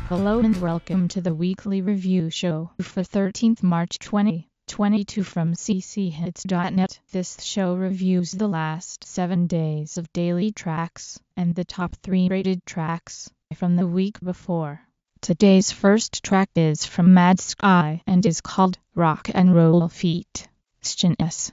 Hello and welcome to the weekly review show for 13th March 2022 from cchits.net. This show reviews the last 7 days of daily tracks and the top 3 rated tracks from the week before. Today's first track is from Mad Sky and is called Rock and Roll Feet. S.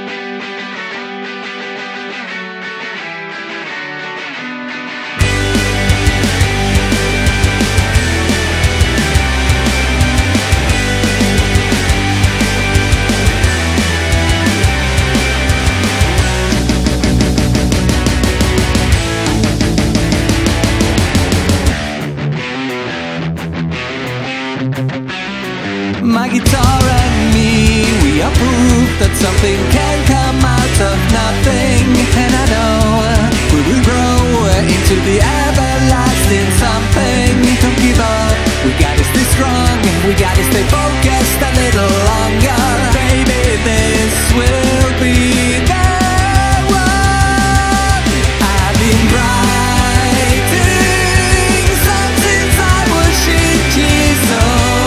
My guitar and me, we are proof that something can come out of nothing. And I know we will grow into the everlasting something. Don't give up, we gotta stay strong, we gotta stay focused a little longer. Baby, this will be the one. I've been writing songs since I was 6 years old.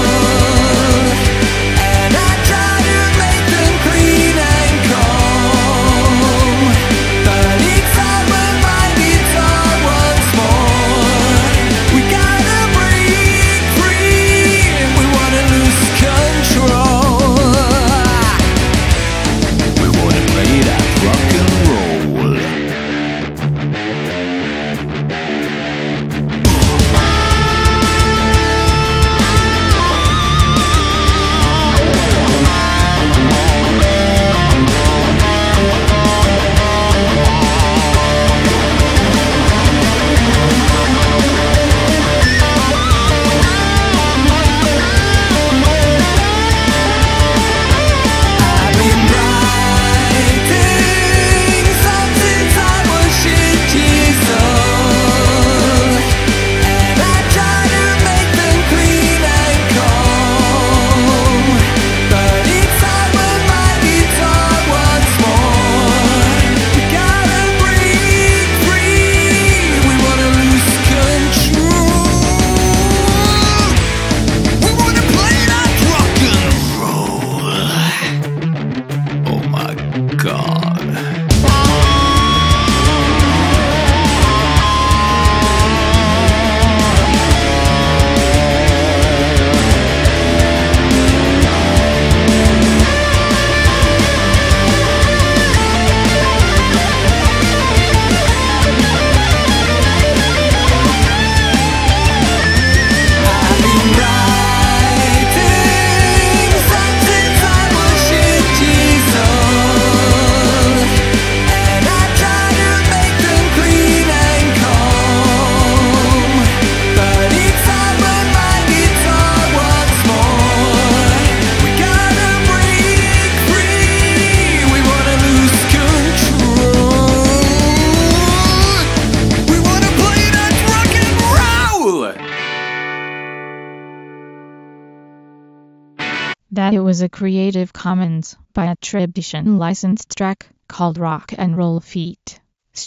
That it was a Creative Commons by attribution licensed track called Rock and Roll Feet.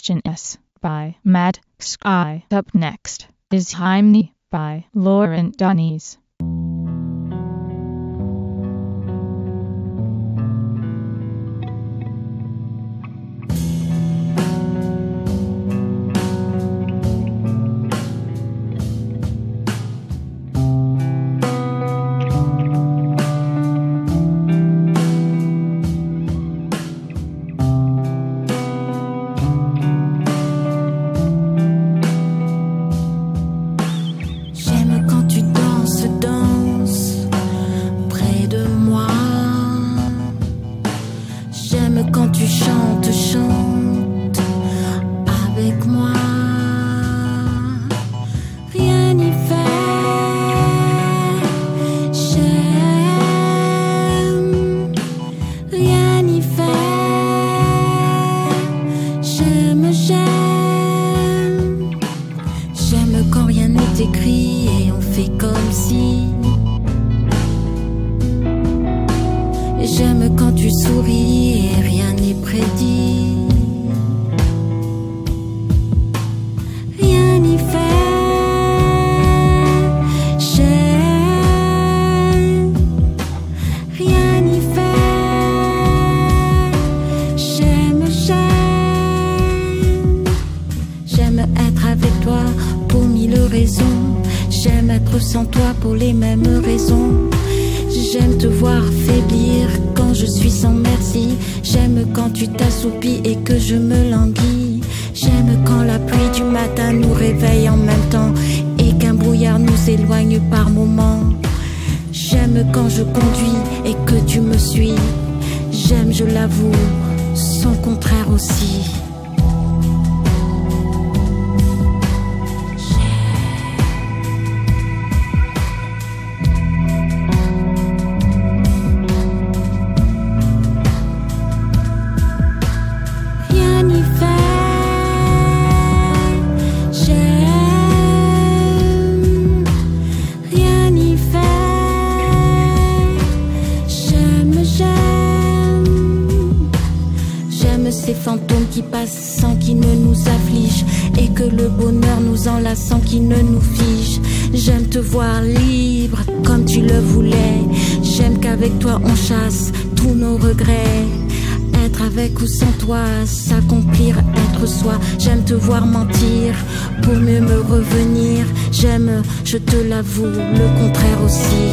S by Mad Sky. Up next is Hymne by Laurent Donies. J'aime quand tu danses J'aime être sans toi pour les mêmes raisons. J'aime te voir faiblir quand je suis sans merci. J'aime quand tu t'assoupis et que je me languis. J'aime quand la pluie du matin nous réveille en même temps et qu'un brouillard nous éloigne par moments. J'aime quand je conduis et que tu me suis. J'aime, je l'avoue, son contraire aussi. Ces fantômes qui passent sans qu'ils ne nous affligent et que le bonheur nous enlace sans qu'il ne nous fige. J'aime te voir libre comme tu le voulais. J'aime qu'avec toi on chasse tous nos regrets. Être avec ou sans toi, s'accomplir, être soi. J'aime te voir mentir pour mieux me revenir. J'aime, je te l'avoue, le contraire aussi.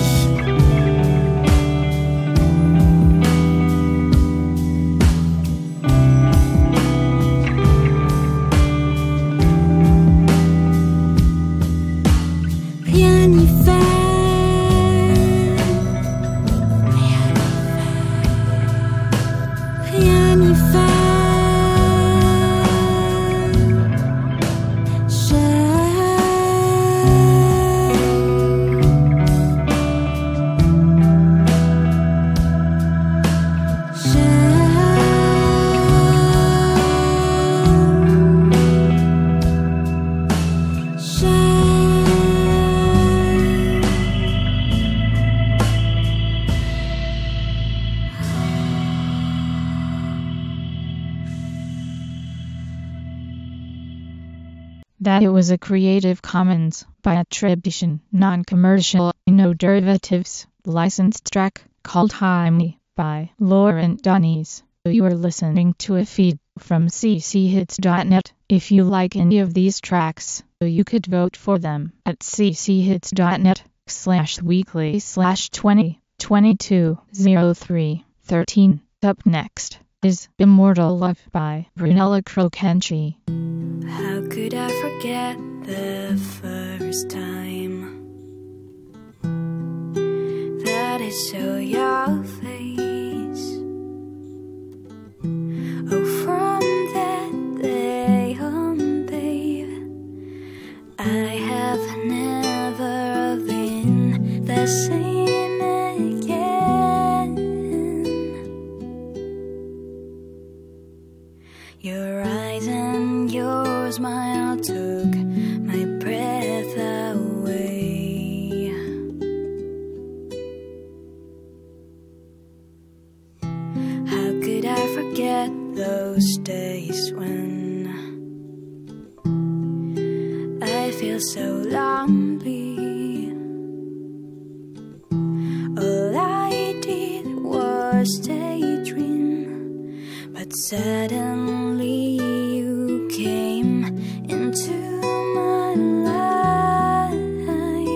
That it was a Creative Commons by attribution, non-commercial, no derivatives, licensed track called High Me by Laurent Donies. You are listening to a feed from cchits.net. If you like any of these tracks, you could vote for them at cchits.net/weekly/20220313. Up next is Immortal Love by Brunella Crocanci. How could I forget the first time that I saw your face? Oh, from that day on, babe, I have never been the same again. Your eyes and your smile took my breath away. How could I forget those days when I feel so lonely? All I did was daydream, but suddenly you came into my life.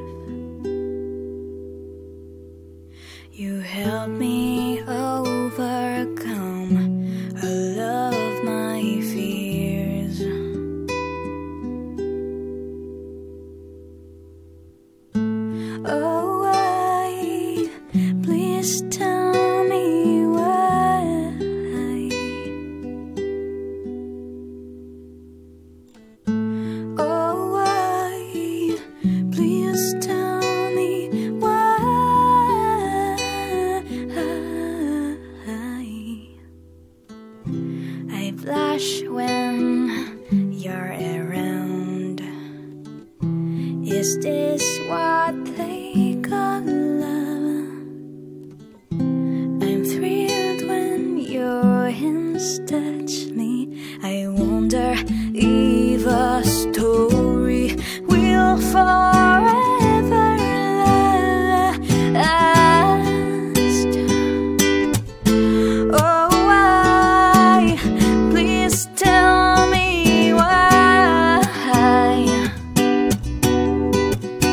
You helped me overcome all of my fears. Oh, why? Please tell me why. Oh, why? Please tell me why. I blush when you're around. Is this what they call love? I'm thrilled when your hands touch me. I wonder if a story will forever last. Oh, why? Please tell me why.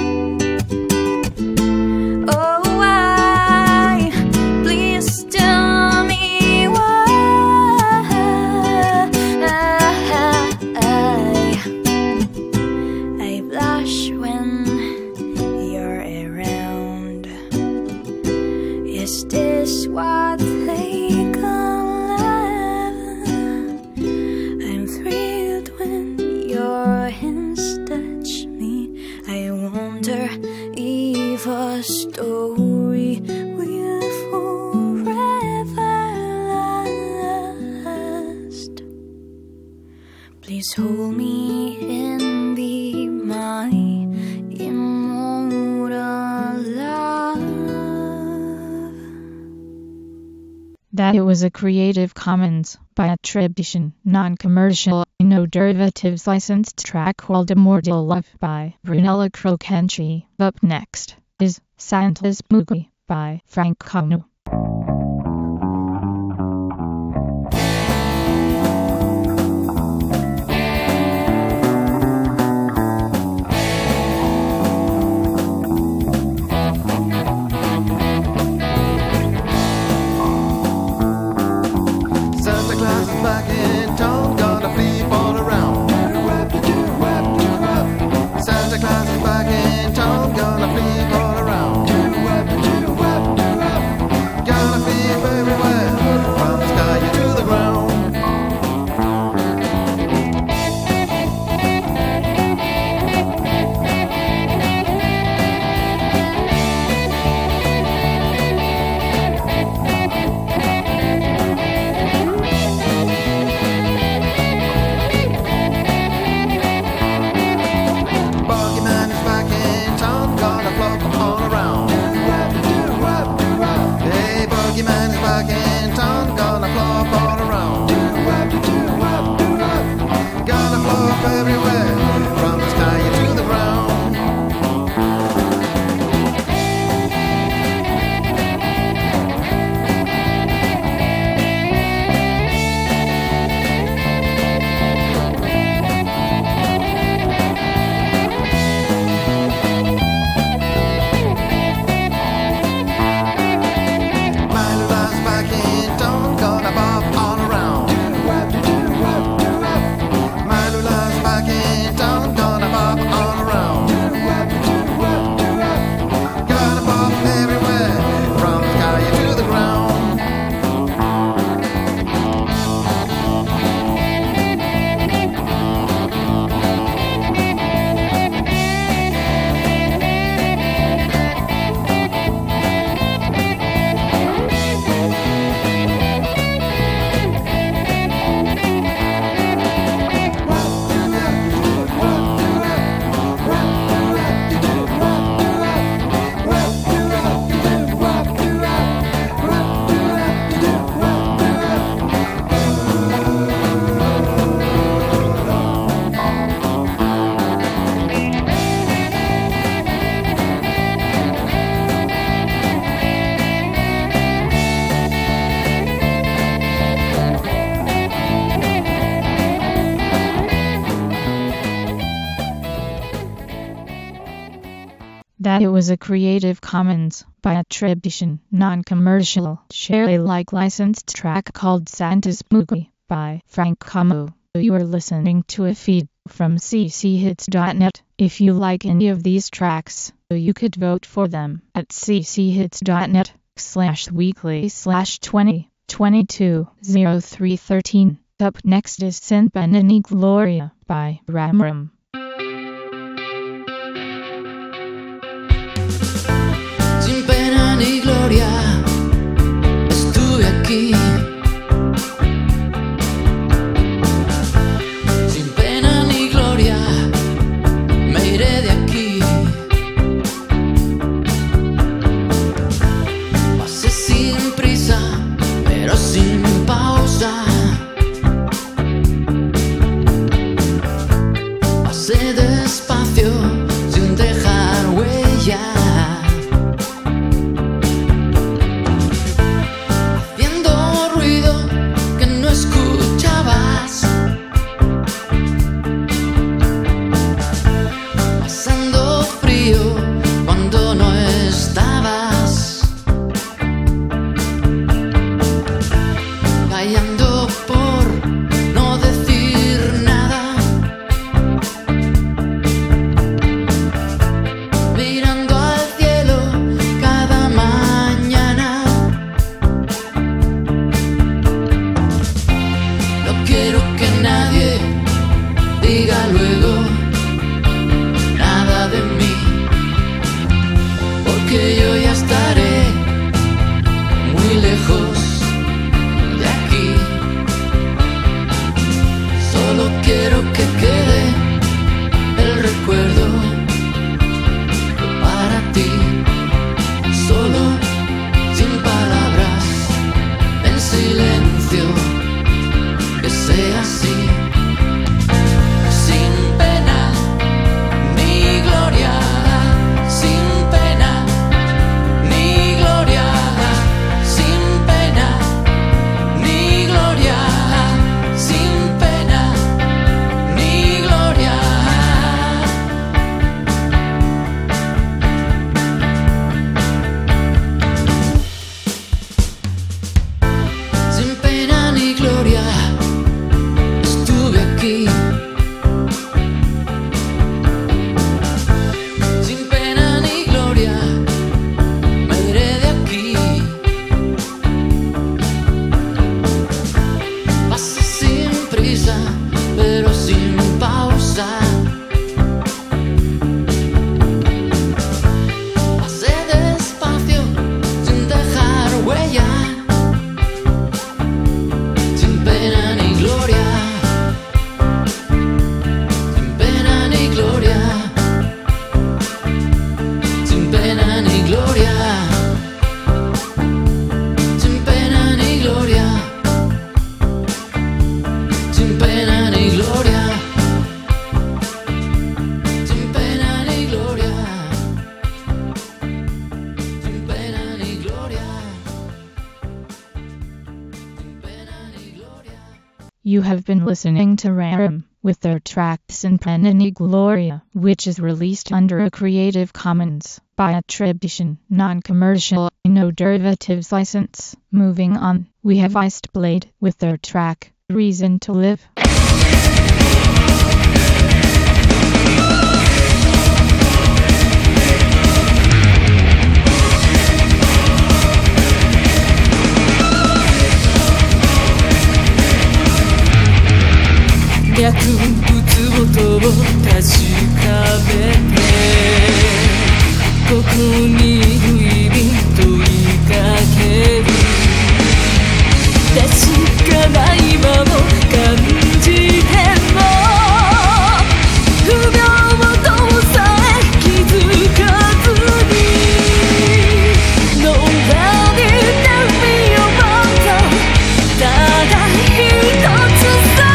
Please hold me and be my immortal love. That it was a Creative Commons by attribution, non-commercial, no derivatives licensed track called Immortal Love by Brunella Crocanci. Up next is Santa's Boogie by Frank Cano. That it was a Creative Commons by attribution, non-commercial, share Alike licensed track called Santa's Boogie by Frank Camo. You are listening to a feed from cchits.net. If you like any of these tracks, you could vote for them at cchits.net/weekly/2022-0313. Up next is Sin Pena ni Gloria by Ramram. Sin pena ni gloria, estuve aquí. Sin pena ni gloria, me iré de aquí. Pasé sin prisa, pero sin pausa. Pasé despacio, sin dejar huella. Quiero You have been listening to Raram with their track Sin Pena ni Gloria, which is released under a Creative Commons by attribution, non-commercial, no derivatives license. Moving on, we have Iced Blade with their track Reason to Live. 薬物音を確かめてここにいる意味問いかける確かな今も感じても不平等さえ気づかずに Nobody tell me about it ただ一つさ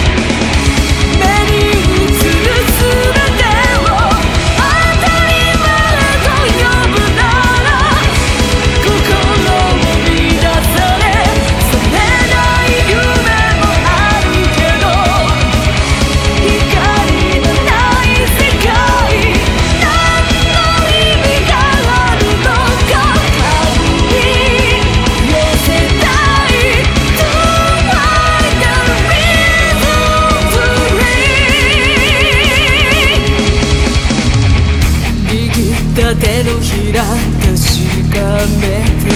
手のひら確かめて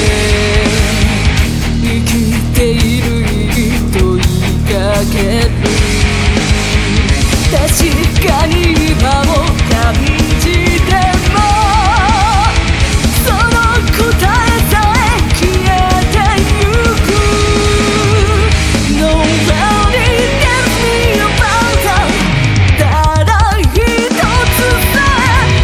生きている意義問いかける確かに今も感じてもその答えさえ消えてゆく Nobody tells me about it ただ一つさ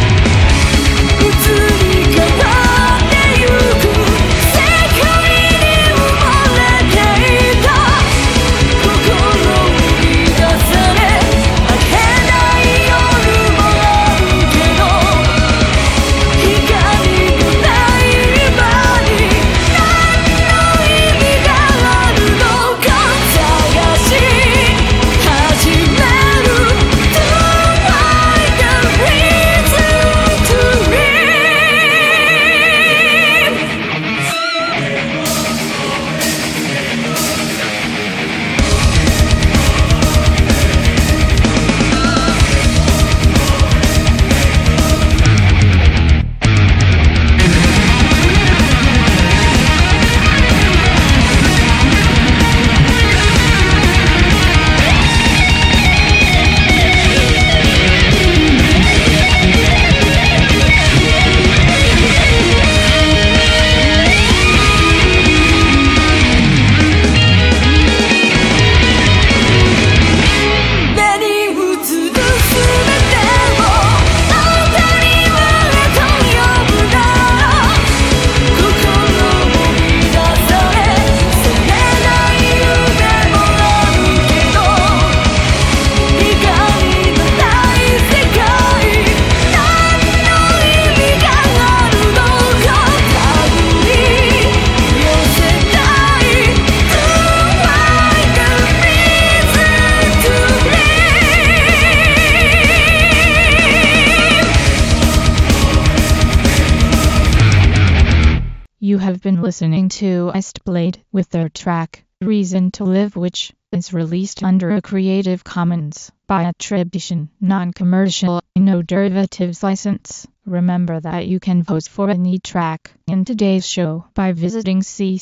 You have been listening to Iced Blade with their track Reason to Live, which is released under a Creative Commons by attribution, non-commercial, no derivatives license. Remember that you can vote for any track in today's show by visiting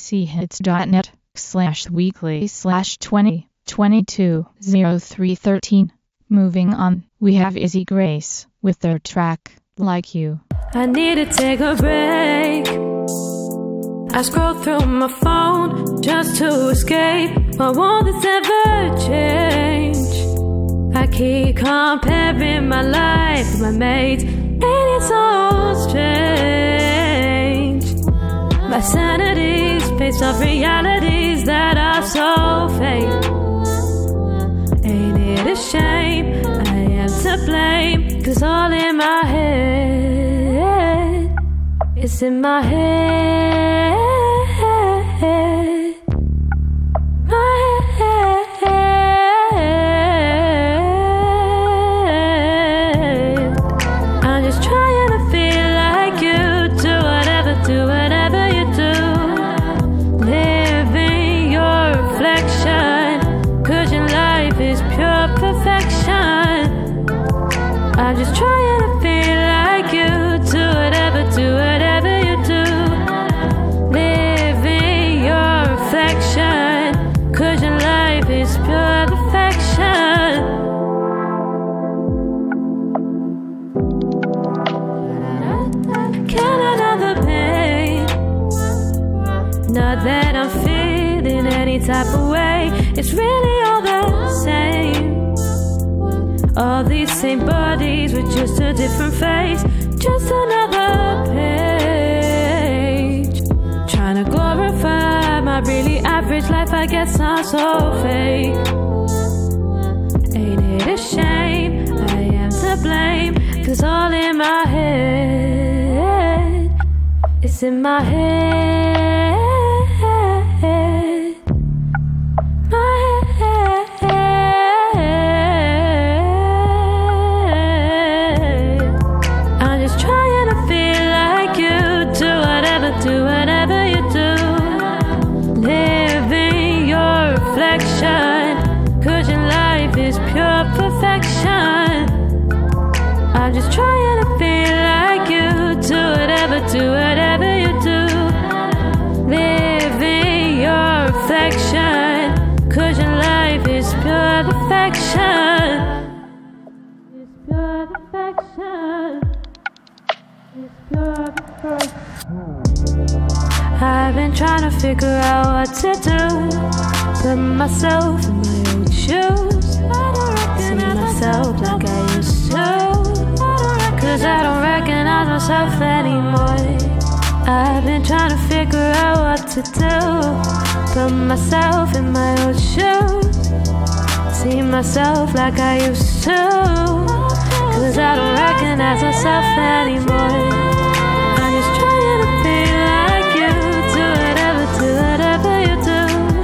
cchits.net/weekly/2022-0313. Moving on, we have Izzy Grace with their track Like You. I need to take a break. I scroll through my phone just to escape, but won't this ever change? I keep comparing my life with my mates, and it's so strange. My sanity's based off realities that are so fake. Ain't it a shame? I am to blame, 'cause all in my head. It's in my head. My head. life is pure perfection. I'm just trying to feel like you. Do whatever you do. Live in your reflection, 'cause your life is pure perfection. Can another pain? Not that I'm feeling any type of way. It's really all the same. All these same bodies with just a different face. Just another page. Trying to glorify my really average life. I guess I'm so fake. Ain't it a shame? I am to blame. 'Cause all in my head. It's in my head. My head. I'm just trying to feel like you. Do whatever you do. Live in your reflection, 'cause your life is pure perfection. I'm just trying to feel like you. Do whatever you do. Live in your reflection, 'cause your life is pure perfection. It's pure perfection. It's pure perfection. I've been trying to figure out what to do. Put myself in my old shoes. See myself like I used to. 'Cause I don't recognize myself anymore. I've been trying to figure out what to do. Put myself in my old shoes. See myself like I used to. 'Cause I don't recognize myself anymore. I'm just trying to feel like you. Do whatever you do.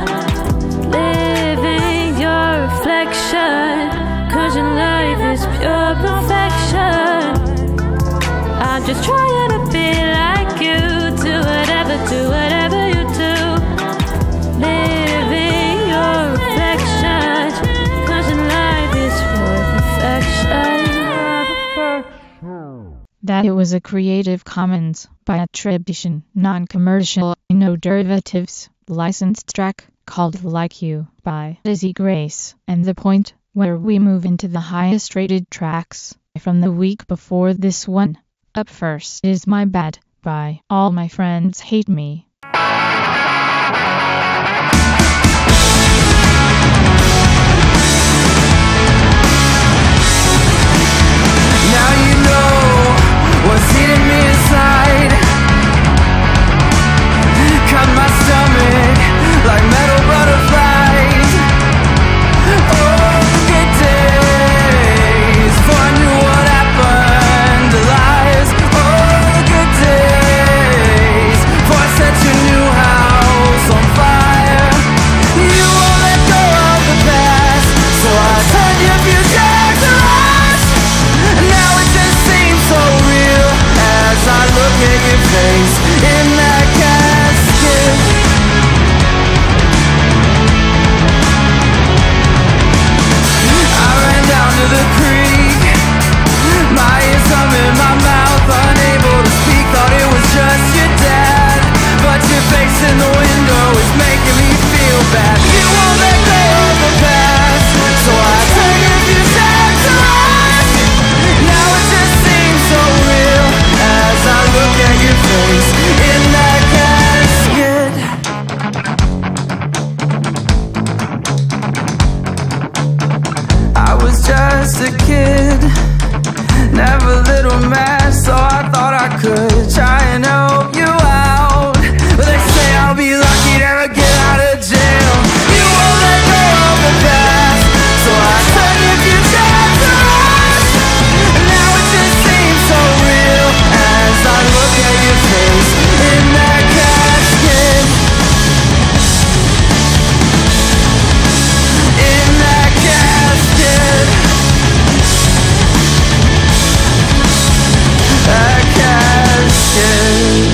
Live in your reflection, 'cause your life is pure perfection. I'm just trying to feel like you. Do whatever you do. Live in your reflection, 'cause your life is pure perfection. That it was a Creative Commons by attribution, non-commercial, no derivatives, licensed track called Like You by Izzy Grace, and the point where we move into the highest rated tracks from the week before this one. Up first is My Bad by All My Friends Hate Me. Now you know what's eating me inside. Cut my stomach like metal butterflies. Oh, good days, before I knew what happened to lies. Oh, good days, before I set your new house on fire. You won't let go of the past, so I turned your future to last. Now it just seems so real as I look at your face in that casket. I ran down to the creek, my ears thumb in my mouth, unable to speak, thought it was just your dad. But your face in the window is making me feel bad. You won't let go of the past, so I turn your future to last. Now it just seems so real as I look at your face in that casket. I was just a kid, never little mad, so I thought I could try and help you out. But they say I'll be lucky to ever get out of jail. You won't let go of the past, so I turn your future to last. Now it just seems so real as I look at your face in that casket. In that casket. That casket.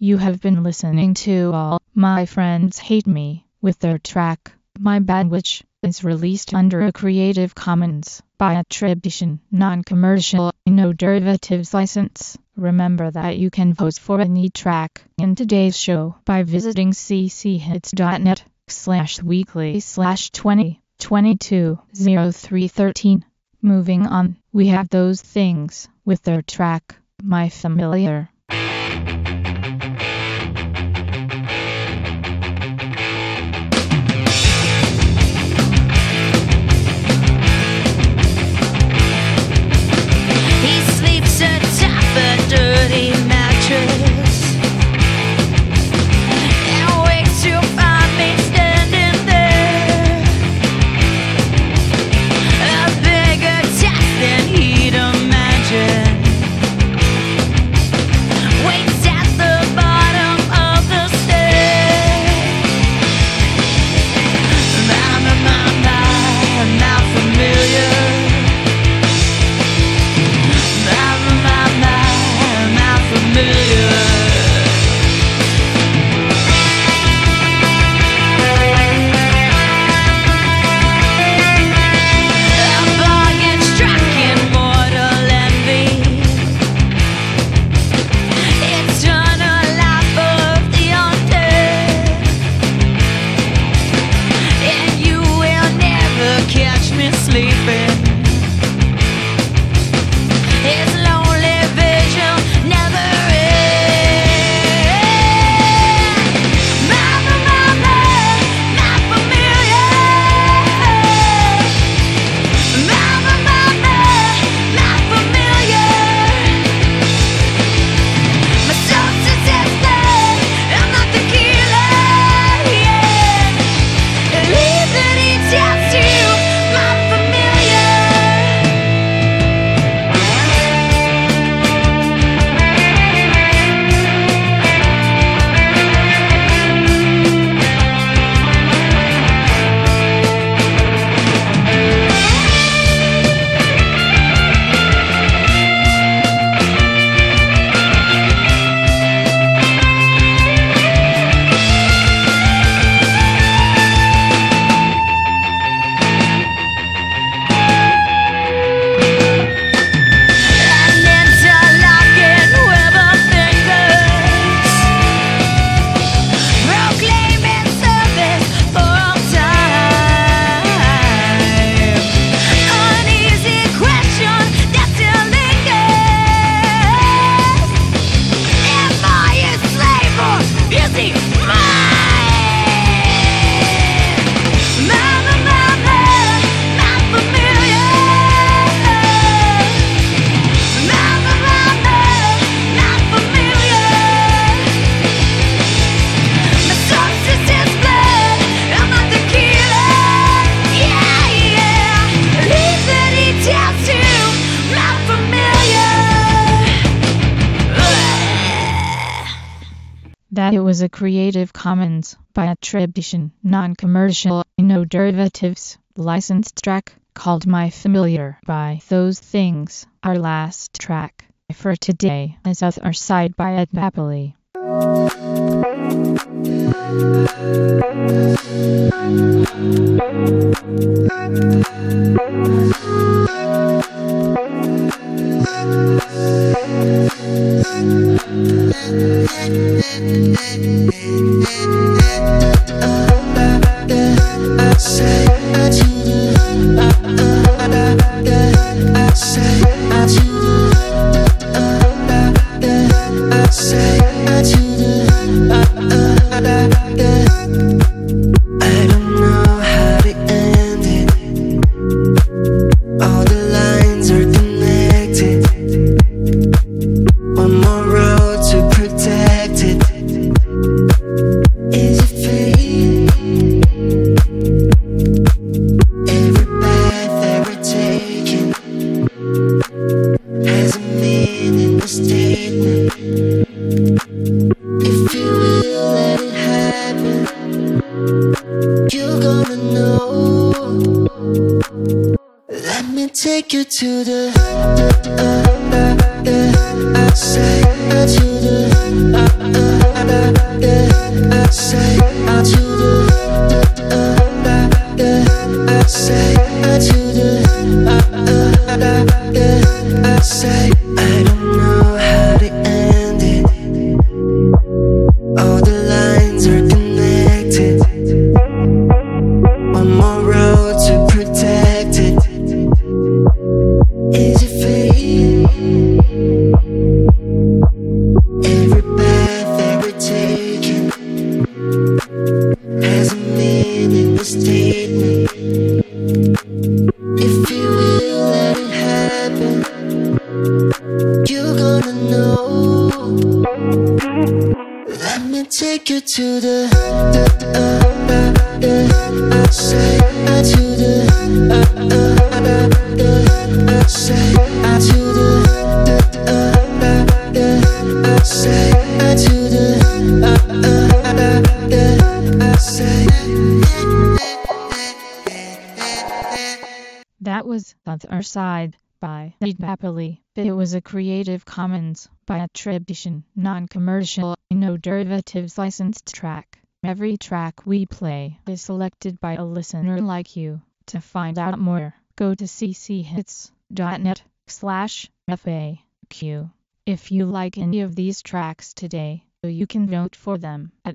You have been listening to All My Friends Hate Me with their track, My Bad, which is released under a Creative Commons by attribution, non-commercial, no derivatives license. Remember that you can vote for any track in today's show by visiting cchits.net/weekly/2022-0313. Moving on, we have Those Things with their track, My Familiar. Dirty mattress and wakes to find me standing there, a bigger task than he'd imagine. Waits at the bottom of the stairs. Not familiar. That it was a Creative Commons by attribution, non-commercial, no derivatives, licensed track called My Familiar by Those Things. Our last track for today is Other Side by Ed Napoli. take you to the outside, to the to the say to the say to the say to the say. That was On the Other Side by Reed Napoli. It was a Creative Commons by attribution, non-commercial, no derivatives licensed track. Every track we play is selected by a listener like you. To find out more, go to cchits.net/FAQ. If you like any of these tracks today, you can vote for them at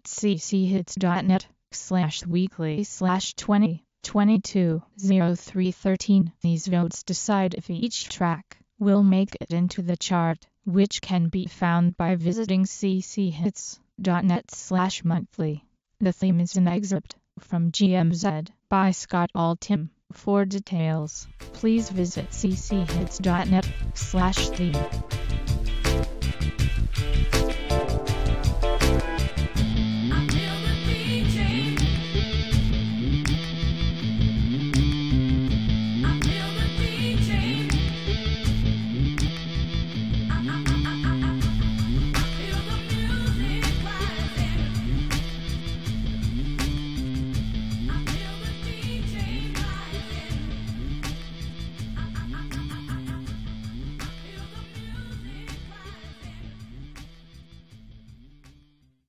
cchits.net/weekly/2022-0313. These votes decide if each track will make it into the chart, which can be found by visiting cchits.net/monthly. The theme is an excerpt from GMZ by Scott Altham. For details, please visit cchits.net/theme.